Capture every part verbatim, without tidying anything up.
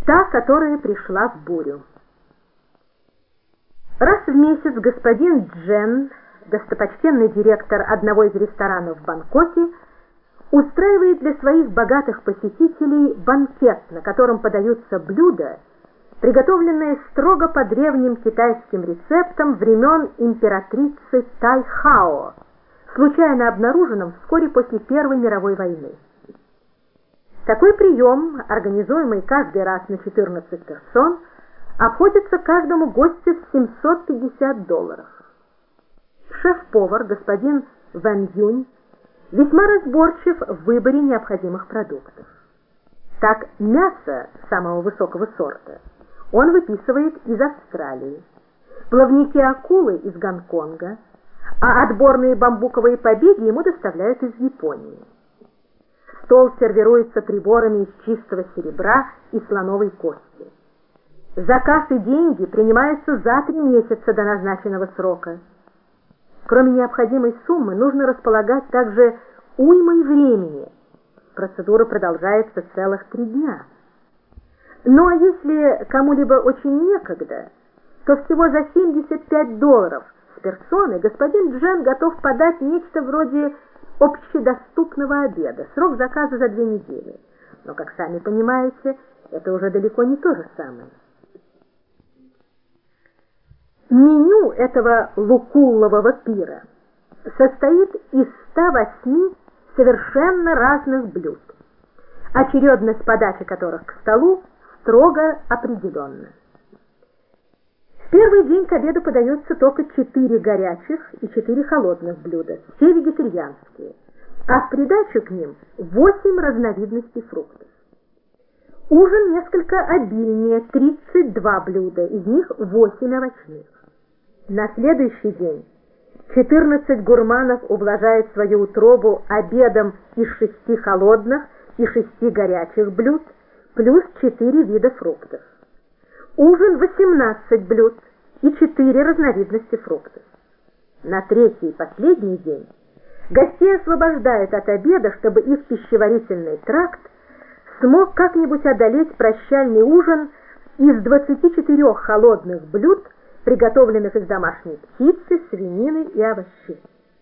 Та, которая пришла в бурю. Раз в месяц господин Джен, достопочтенный директор одного из ресторанов в Бангкоке, устраивает для своих богатых посетителей банкет, на котором подаются блюда, приготовленные строго по древним китайским рецептам времен императрицы Тайхао, случайно обнаруженным вскоре после Первой мировой войны. Такой прием, организуемый каждый раз на четырнадцать персон, обходится каждому гостю в семьсот пятьдесят долларов. Шеф-повар, господин Вэн Юнь, весьма разборчив в выборе необходимых продуктов. Так, мясо самого высокого сорта он выписывает из Австралии, плавники акулы из Гонконга, а отборные бамбуковые побеги ему доставляют из Японии. Стол сервируется приборами из чистого серебра и слоновой кости. Заказ и деньги принимаются за три месяца до назначенного срока. Кроме необходимой суммы, нужно располагать также уймой времени. Процедура продолжается целых три дня. Ну а если кому-либо очень некогда, то всего за семьдесят пять долларов с персоны господин Джен готов подать нечто вроде общедоступного обеда. Срок заказа за две недели. Но, как сами понимаете, это уже далеко не то же самое. Меню этого лукуллового пира состоит из ста восьми совершенно разных блюд, очередность подачи которых к столу строго определенна. В первый день к обеду подается только четыре горячих и четыре холодных блюда, все вегетарианские, а в придачу к ним восемь разновидностей фруктов. Ужин несколько обильнее, тридцать два блюда, из них восемь овощных. На следующий день четырнадцать гурманов ублажают свою утробу обедом из шести холодных и шести горячих блюд, плюс четыре вида фруктов. Ужин восемнадцать блюд и четыре разновидности фруктов. На третий и последний день гостей освобождают от обеда, чтобы их пищеварительный тракт смог как-нибудь одолеть прощальный ужин из двадцати четырёх холодных блюд, приготовленных из домашней птицы, свинины и овощей.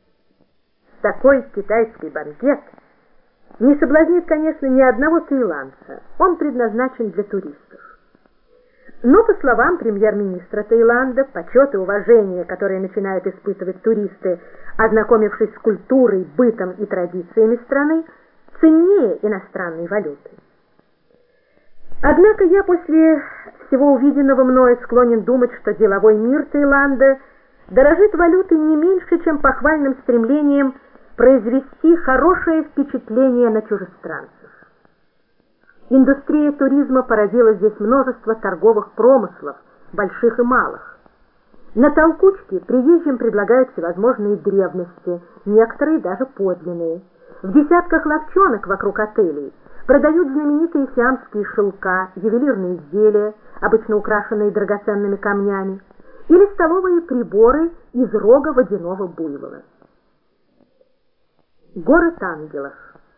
Такой китайский банкет не соблазнит, конечно, ни одного таиландца. Он предназначен для туристов. Но, по словам премьер-министра Таиланда, почет и уважение, которые начинают испытывать туристы, ознакомившись с культурой, бытом и традициями страны, ценнее иностранной валюты. Однако я после всего увиденного мною склонен думать, что деловой мир Таиланда дорожит валютой не меньше, чем похвальным стремлением произвести хорошее впечатление на чужестранцев. Индустрия туризма породила здесь множество торговых промыслов, больших и малых. На толкучке приезжим предлагают всевозможные древности, некоторые даже подлинные. В десятках лавчонок вокруг отелей продают знаменитые сиамские шелка, ювелирные изделия, обычно украшенные драгоценными камнями, или столовые приборы из рога водяного буйвола. Город ангелов.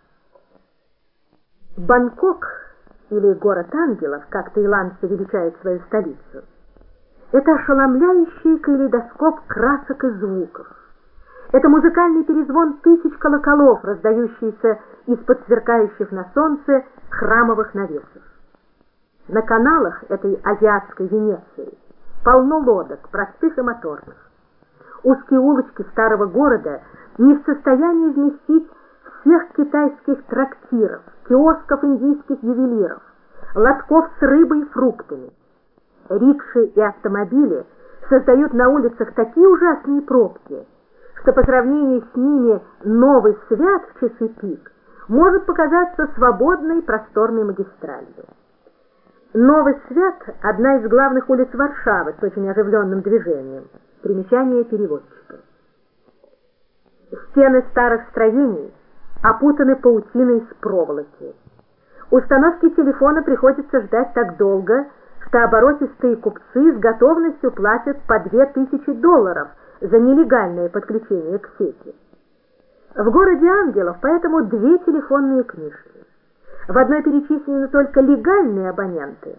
Бангкок, или город ангелов, как таиландцы величают свою столицу, это ошеломляющий калейдоскоп красок и звуков. Это музыкальный перезвон тысяч колоколов, раздающийся из-под сверкающих на солнце храмовых навесов. На каналах этой азиатской Венеции полно лодок, простых и моторных. Узкие улочки старого города не в состоянии вместить всех китайских трактиров, киосков индийских ювелиров, лотков с рыбой и фруктами. Рикши и автомобили создают на улицах такие ужасные пробки, что по сравнению с ними Новый Свят в часы пик может показаться свободной просторной магистралью. Новый Свят – одна из главных улиц Варшавы с очень оживленным движением. Примечание переводчика. Стены старых строений опутаны паутиной из проволоки. Установки телефона приходится ждать так долго, что оборотистые купцы с готовностью платят по две тысячи долларов за нелегальное подключение к сети. В городе ангелов поэтому две телефонные книжки. В одной перечислены только легальные абоненты,